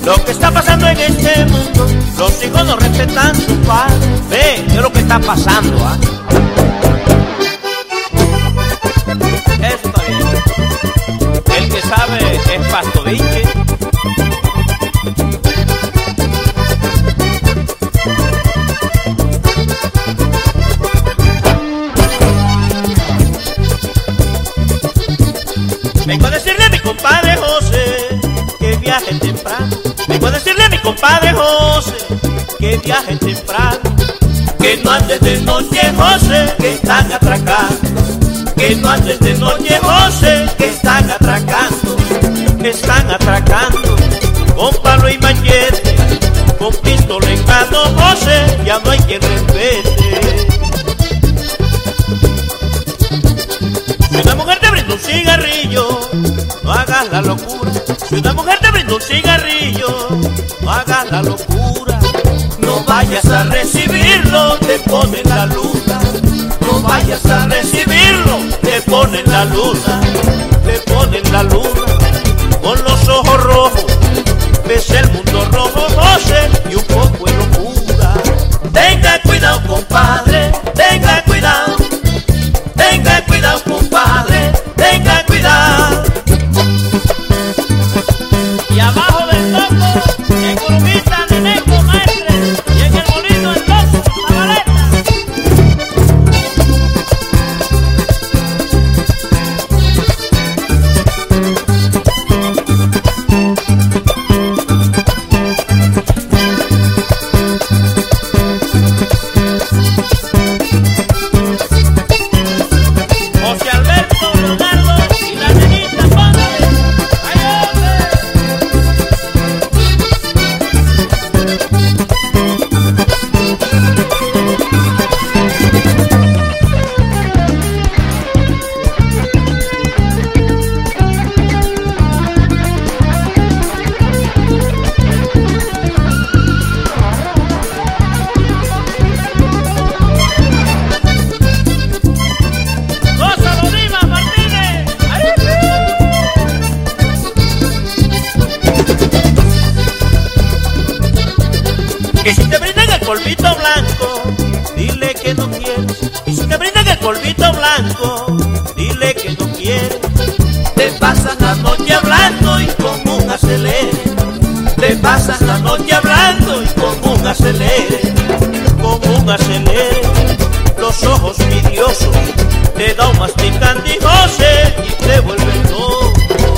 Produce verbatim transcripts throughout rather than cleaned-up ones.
lo que está pasando en este mundo. Los hijos no respetan a sus padres. Ve, ¿qué es lo que está pasando? ¿Ah? Eso está bien. El que sabe es Pastoviche. Vengo a decirle a mi compadre José que viaje temprano. Vengo a decirle a mi compadre José que viaje temprano. Que no andes de noche, José, que están atracando. Que no andes de noche, José, que están atracando. Están atracando con palo y machete, con pistola en mano, José, ya no hay quien respete. Si una mujer te brinda un cigarrillo, no hagas la locura. Si una mujer te brinda un cigarrillo, no hagas la locura. No vayas a recibirlo, te ponen la luna. No vayas a recibirlo, te ponen la luna. Te ponen la luna. Con los ojos rojos, ves el mundo rojo, José, y un poco de locura. Tenga cuidado, compadre, tenga cuidado. Tenga cuidado, compadre, tenga cuidado. Y abajo del toco, en Curumita, Neneco, Maestre, y en el molino, el loco, Zabaleta. Que si te brindan el polvito blanco, dile que no quieres. Y si te brindan el polvito blanco, dile que no quieres. Te pasas la noche hablando y como un acelere. Te pasas la noche hablando y como un acelere. Como un acelere. Los ojos vidriosos te da un masticante, José, y te vuelve loco.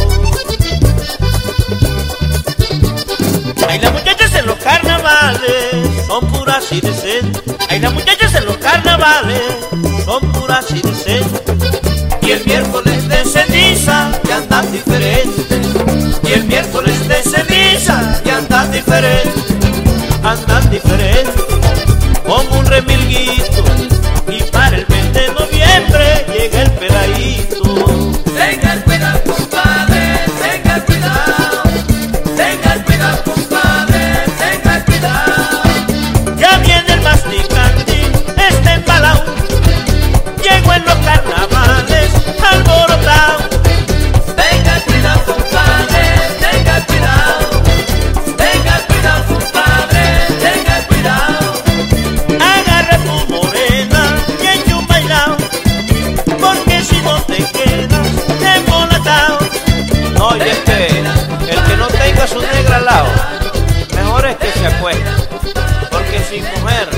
Ay, las muchachas en los carnavales son puras y decentes. Ay, las muchachas en los carnavales son puras y decentes. Y el miércoles de ceniza ya andan diferentes. Y el miércoles de ceniza ya andan diferentes. Andan diferentes como un remilguito. Y para el mes de noviembre llega el peladito. Tenga cuidado, compadre, tenga cuidado. Tenga cuidado, compadre, tenga cuidado. Ya viene el masticante, está embalado. Llegó en los carnavales alborotado. Tenga cuidado, compadre, tenga cuidado. Tenga cuidado, compadre, tenga cuidado. Agarra tu morena y eche un bailao, porque si no te quedas embolatao. No, y es que el que no tenga su negra al lado, mejor es que se acueste, porque sin mujer